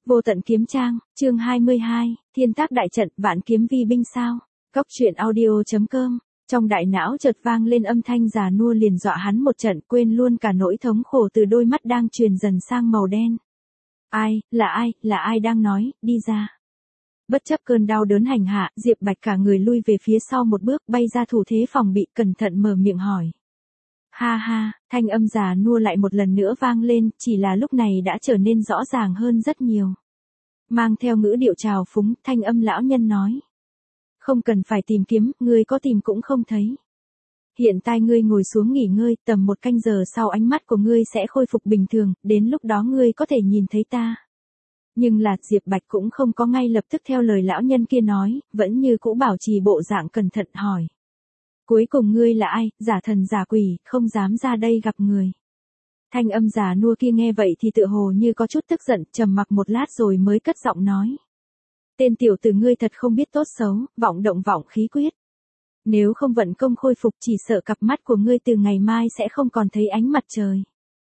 Vô tận kiếm trang, chương 22, thiên tác đại trận, vạn kiếm vi binh sao. Cốc truyện audio.com. Trong đại não chợt vang lên âm thanh già nua liền dọa hắn một trận, quên luôn cả nỗi thống khổ từ đôi mắt đang truyền dần sang màu đen. Là ai đang nói, đi ra. Bất chấp cơn đau đớn hành hạ, Diệp Bạch cả người lui về phía sau một bước, bay ra thủ thế phòng bị, cẩn thận mở miệng hỏi. Ha ha, thanh âm già nua lại một lần nữa vang lên, chỉ là lúc này đã trở nên rõ ràng hơn rất nhiều. Mang theo ngữ điệu trào phúng, thanh âm lão nhân nói. Không cần phải tìm kiếm, ngươi có tìm cũng không thấy. Hiện tại ngươi ngồi xuống nghỉ ngơi, tầm 1 canh giờ sau ánh mắt của ngươi sẽ khôi phục bình thường, đến lúc đó ngươi có thể nhìn thấy ta. Nhưng là Diệp Bạch cũng không có ngay lập tức theo lời lão nhân kia nói, vẫn như cũ bảo trì bộ dạng cẩn thận hỏi. Cuối cùng ngươi là ai, giả thần giả quỷ, không dám ra đây gặp người. Thanh âm già nua kia nghe vậy thì tựa hồ như có chút tức giận, trầm mặc một lát rồi mới cất giọng nói. Tên tiểu tử ngươi thật không biết tốt xấu, vọng động vọng khí quyết. Nếu không vận công khôi phục chỉ sợ cặp mắt của ngươi từ ngày mai sẽ không còn thấy ánh mặt trời.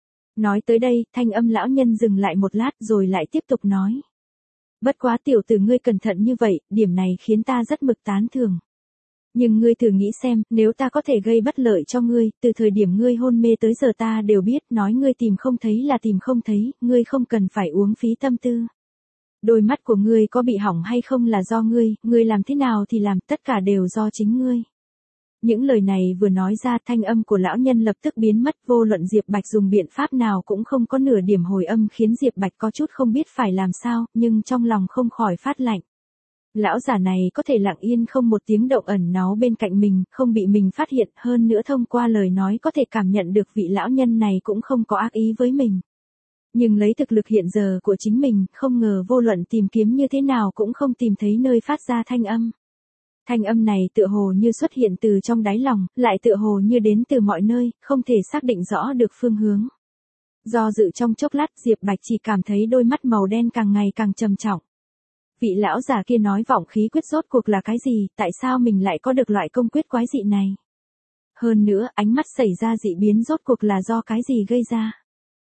Nói tới đây, thanh âm lão nhân dừng lại một lát rồi lại tiếp tục nói. Bất quá tiểu tử ngươi cẩn thận như vậy, điểm này khiến ta rất mực tán thưởng. Nhưng ngươi thử nghĩ xem, nếu ta có thể gây bất lợi cho ngươi, từ thời điểm ngươi hôn mê tới giờ ta đều biết, nói ngươi tìm không thấy là tìm không thấy, ngươi không cần phải uống phí tâm tư. Đôi mắt của ngươi có bị hỏng hay không là do ngươi làm thế nào thì làm, tất cả đều do chính ngươi. Những lời này vừa nói ra, thanh âm của lão nhân lập tức biến mất, vô luận Diệp Bạch dùng biện pháp nào cũng không có nửa điểm hồi âm, khiến Diệp Bạch có chút không biết phải làm sao, nhưng trong lòng không khỏi phát lạnh. Lão già này có thể lặng yên không một tiếng động ẩn náu bên cạnh mình, không bị mình phát hiện, hơn nữa thông qua lời nói có thể cảm nhận được vị lão nhân này cũng không có ác ý với mình. Nhưng lấy thực lực hiện giờ của chính mình, không ngờ vô luận tìm kiếm như thế nào cũng không tìm thấy nơi phát ra thanh âm. Thanh âm này tựa hồ như xuất hiện từ trong đáy lòng, lại tựa hồ như đến từ mọi nơi, không thể xác định rõ được phương hướng. Do dự trong chốc lát, Diệp Bạch chỉ cảm thấy đôi mắt màu đen càng ngày càng trầm trọng. Vị lão già kia nói vọng khí quyết rốt cuộc là cái gì, tại sao mình lại có được loại công quyết quái dị này? Hơn nữa, ánh mắt xảy ra dị biến rốt cuộc là do cái gì gây ra?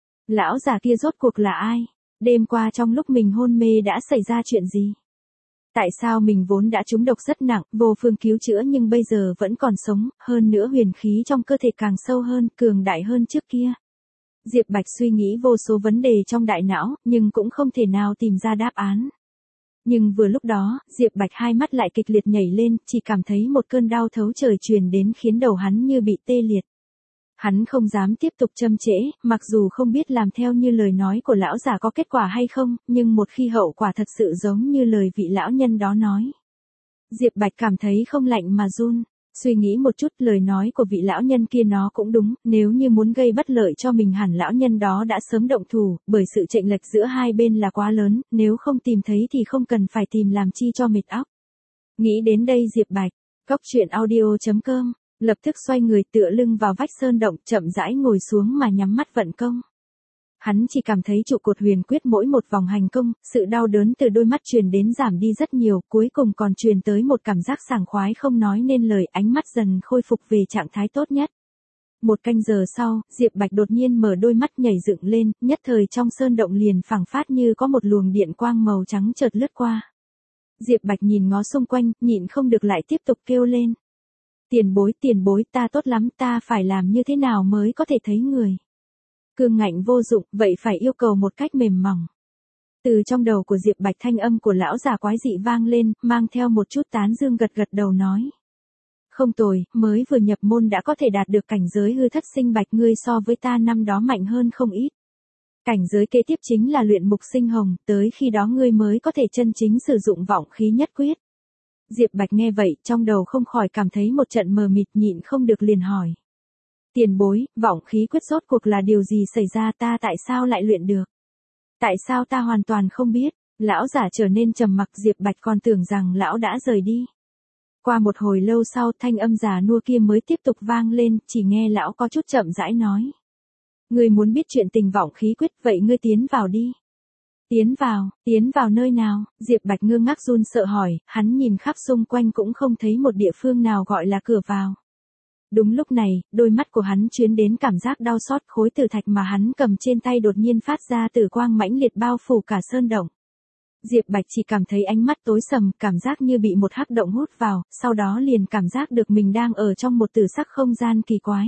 Lão già kia rốt cuộc là ai? Đêm qua trong lúc mình hôn mê đã xảy ra chuyện gì? Tại sao mình vốn đã trúng độc rất nặng, vô phương cứu chữa nhưng bây giờ vẫn còn sống, hơn nữa huyền khí trong cơ thể càng sâu hơn, cường đại hơn trước kia? Diệp Bạch suy nghĩ vô số vấn đề trong đại não, nhưng cũng không thể nào tìm ra đáp án. Nhưng vừa lúc đó, Diệp Bạch hai mắt lại kịch liệt nhảy lên, chỉ cảm thấy một cơn đau thấu trời truyền đến khiến đầu hắn như bị tê liệt. Hắn không dám tiếp tục chậm trễ, mặc dù không biết làm theo như lời nói của lão già có kết quả hay không, nhưng một khi hậu quả thật sự giống như lời vị lão nhân đó nói. Diệp Bạch cảm thấy không lạnh mà run. Suy nghĩ một chút, lời nói của vị lão nhân kia nó cũng đúng, nếu như muốn gây bất lợi cho mình hẳn lão nhân đó đã sớm động thủ, bởi sự chênh lệch giữa hai bên là quá lớn, nếu không tìm thấy thì không cần phải tìm làm chi cho mệt óc. Nghĩ đến đây Diệp Bạch, Cốc truyện audio.com, lập tức xoay người tựa lưng vào vách sơn động, chậm rãi ngồi xuống mà nhắm mắt vận công. Hắn chỉ cảm thấy trụ cột huyền quyết mỗi một vòng hành công, sự đau đớn từ đôi mắt truyền đến giảm đi rất nhiều, cuối cùng còn truyền tới một cảm giác sảng khoái không nói nên lời, ánh mắt dần khôi phục về trạng thái tốt nhất. 1 canh giờ sau, Diệp Bạch đột nhiên mở đôi mắt nhảy dựng lên, nhất thời trong sơn động liền phảng phát như có một luồng điện quang màu trắng chợt lướt qua. Diệp Bạch nhìn ngó xung quanh, nhịn không được lại tiếp tục kêu lên. Tiền bối, ta tốt lắm, ta phải làm như thế nào mới có thể thấy người? Cương ngạnh vô dụng, vậy phải yêu cầu một cách mềm mỏng. Từ trong đầu của Diệp Bạch thanh âm của lão già quái dị vang lên, mang theo một chút tán dương, gật gật đầu nói. Không tồi, mới vừa nhập môn đã có thể đạt được cảnh giới hư thất sinh bạch, ngươi so với ta năm đó mạnh hơn không ít. Cảnh giới kế tiếp chính là luyện mục sinh hồng, tới khi đó ngươi mới có thể chân chính sử dụng vọng khí nhất quyết. Diệp Bạch nghe vậy, trong đầu không khỏi cảm thấy một trận mờ mịt, nhịn không được liền hỏi. Tiền bối, vọng khí quyết rốt cuộc là điều gì xảy ra, ta tại sao lại luyện được? Tại sao ta hoàn toàn không biết? Lão giả trở nên trầm mặc, Diệp Bạch còn tưởng rằng lão đã rời đi. Qua một hồi lâu sau, thanh âm già nua kia mới tiếp tục vang lên, chỉ nghe lão có chút chậm rãi nói. Ngươi muốn biết chuyện tình vọng khí quyết, vậy ngươi tiến vào đi. Tiến vào nơi nào? Diệp Bạch ngơ ngác run sợ hỏi, hắn nhìn khắp xung quanh cũng không thấy một địa phương nào gọi là cửa vào. Đúng lúc này, đôi mắt của hắn chuyến đến cảm giác đau xót, khối tử thạch mà hắn cầm trên tay đột nhiên phát ra tử quang mãnh liệt bao phủ cả sơn động. Diệp Bạch chỉ cảm thấy ánh mắt tối sầm, cảm giác như bị một hắc động hút vào, sau đó liền cảm giác được mình đang ở trong một tử sắc không gian kỳ quái.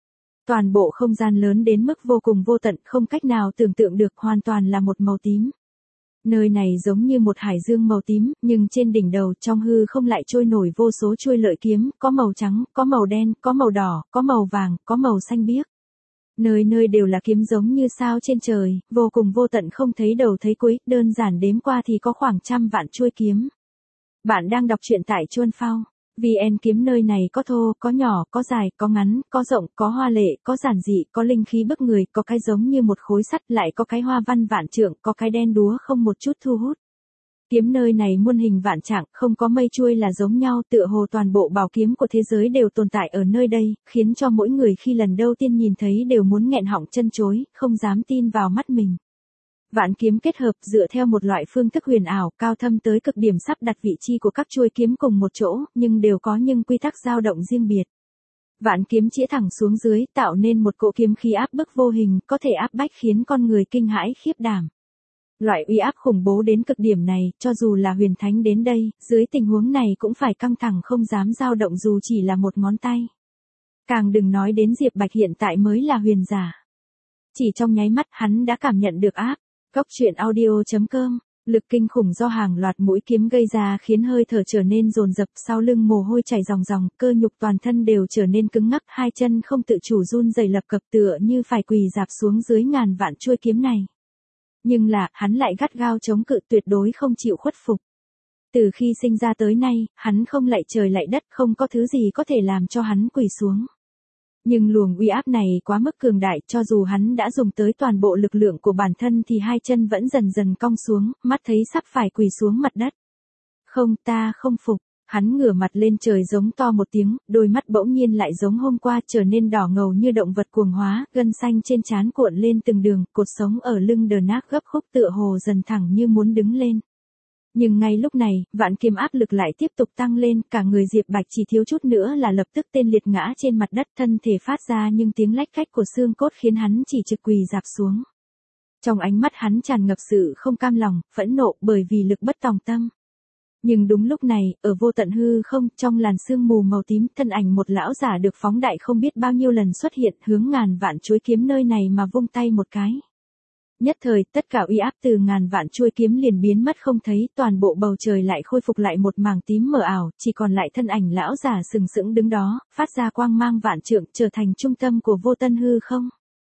Toàn bộ không gian lớn đến mức vô cùng vô tận, không cách nào tưởng tượng được, hoàn toàn là một màu tím. Nơi này giống như một hải dương màu tím, nhưng trên đỉnh đầu trong hư không lại trôi nổi vô số chuôi lợi kiếm, có màu trắng, có màu đen, có màu đỏ, có màu vàng, có màu xanh biếc. Nơi nơi đều là kiếm giống như sao trên trời, vô cùng vô tận không thấy đầu thấy cuối, đơn giản đếm qua thì có khoảng 100 vạn chuôi kiếm. Bạn đang đọc truyện tại Chuan Phao. VN kiếm nơi này có thô, có nhỏ, có dài, có ngắn, có rộng, có hoa lệ, có giản dị, có linh khí bức người, có cái giống như một khối sắt, lại có cái hoa văn vạn trượng, có cái đen đúa không một chút thu hút. Kiếm nơi này muôn hình vạn trạng, không có mây chuôi là giống nhau, tựa hồ toàn bộ bảo kiếm của thế giới đều tồn tại ở nơi đây, khiến cho mỗi người khi lần đầu tiên nhìn thấy đều muốn nghẹn họng chân chối, không dám tin vào mắt mình. Vạn kiếm kết hợp dựa theo một loại phương thức huyền ảo, cao thâm tới cực điểm, sắp đặt vị trí của các chuôi kiếm cùng một chỗ, nhưng đều có những quy tắc dao động riêng biệt. Vạn kiếm chĩa thẳng xuống dưới, tạo nên một cỗ kiếm khí áp bức vô hình, có thể áp bách khiến con người kinh hãi khiếp đảm. Loại uy áp khủng bố đến cực điểm này, cho dù là huyền thánh đến đây, dưới tình huống này cũng phải căng thẳng không dám dao động dù chỉ là một ngón tay. Càng đừng nói đến Diệp Bạch hiện tại mới là huyền giả. Chỉ trong nháy mắt hắn đã cảm nhận được áp. Góc truyện audio.com, lực kinh khủng do hàng loạt mũi kiếm gây ra khiến hơi thở trở nên dồn dập, sau lưng mồ hôi chảy ròng ròng, cơ nhục toàn thân đều trở nên cứng ngắc, hai chân không tự chủ run rẩy lập cập tựa như phải quỳ rạp xuống dưới ngàn vạn chuôi kiếm này. Nhưng là, hắn lại gắt gao chống cự, tuyệt đối không chịu khuất phục. Từ khi sinh ra tới nay, hắn không lạy trời lạy đất, không có thứ gì có thể làm cho hắn quỳ xuống. Nhưng luồng uy áp này quá mức cường đại, cho dù hắn đã dùng tới toàn bộ lực lượng của bản thân thì hai chân vẫn dần dần cong xuống, mắt thấy sắp phải quỳ xuống mặt đất. Không, ta không phục. Hắn ngửa mặt lên trời giống to một tiếng, đôi mắt bỗng nhiên lại giống hôm qua trở nên đỏ ngầu như động vật cuồng hóa, gân xanh trên trán cuộn lên từng đường, cột sống ở lưng đờ nát gấp khúc tựa hồ dần thẳng như muốn đứng lên. Nhưng ngay lúc này, vạn kiếm áp lực lại tiếp tục tăng lên, cả người Diệp Bạch chỉ thiếu chút nữa là lập tức tê liệt ngã trên mặt đất, thân thể phát ra những tiếng lách cách của xương cốt khiến hắn chỉ trực quỳ rạp xuống. Trong ánh mắt hắn tràn ngập sự không cam lòng, phẫn nộ bởi vì lực bất tòng tâm. Nhưng đúng lúc này, ở vô tận hư không, trong làn sương mù màu tím, thân ảnh một lão giả được phóng đại không biết bao nhiêu lần xuất hiện, hướng ngàn vạn chuôi kiếm nơi này mà vung tay một cái. Nhất thời, tất cả uy áp từ ngàn vạn chuôi kiếm liền biến mất không thấy, toàn bộ bầu trời lại khôi phục lại một màng tím mờ ảo, chỉ còn lại thân ảnh lão giả sừng sững đứng đó, phát ra quang mang vạn trượng, trở thành trung tâm của vô tận hư không.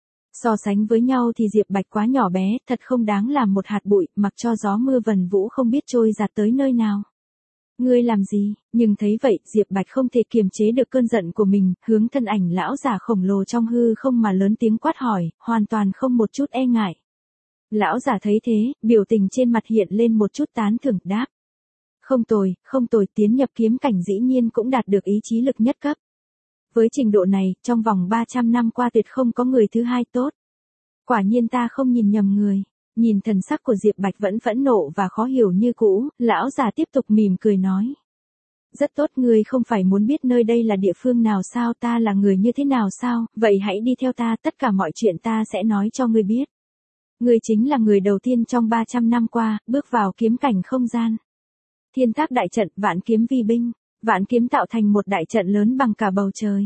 So sánh với nhau thì Diệp Bạch quá nhỏ bé, thật không đáng làm một hạt bụi, mặc cho gió mưa vần vũ không biết trôi giạt tới nơi nào. Ngươi làm gì? Nhưng thấy vậy, Diệp Bạch không thể kiềm chế được cơn giận của mình, hướng thân ảnh lão giả khổng lồ trong hư không mà lớn tiếng quát hỏi, hoàn toàn không một chút e ngại. Lão giả thấy thế, biểu tình trên mặt hiện lên một chút tán thưởng, đáp. Không tồi, tiến nhập kiếm cảnh dĩ nhiên cũng đạt được ý chí lực nhất cấp. Với trình độ này, trong vòng 300 năm qua tuyệt không có người thứ hai tốt. Quả nhiên ta không nhìn nhầm người. Nhìn thần sắc của Diệp Bạch vẫn phẫn nộ và khó hiểu như cũ, lão già tiếp tục mỉm cười nói. Rất tốt, ngươi không phải muốn biết nơi đây là địa phương nào sao, ta là người như thế nào sao, vậy hãy đi theo ta, tất cả mọi chuyện ta sẽ nói cho ngươi biết. Ngươi chính là người đầu tiên trong 300 năm qua, bước vào kiếm cảnh không gian. Thiên Thác đại trận, vạn kiếm vi binh. Vạn kiếm tạo thành một đại trận lớn bằng cả bầu trời.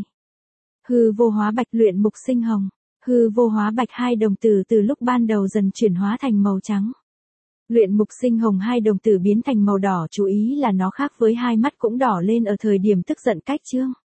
Hư vô hóa bạch, luyện mục sinh hồng. Hư vô hóa bạch, hai đồng tử từ lúc ban đầu dần chuyển hóa thành màu trắng. Luyện mục sinh hồng, hai đồng tử biến thành màu đỏ, chú ý là nó khác với hai mắt cũng đỏ lên ở thời điểm tức giận cách chương.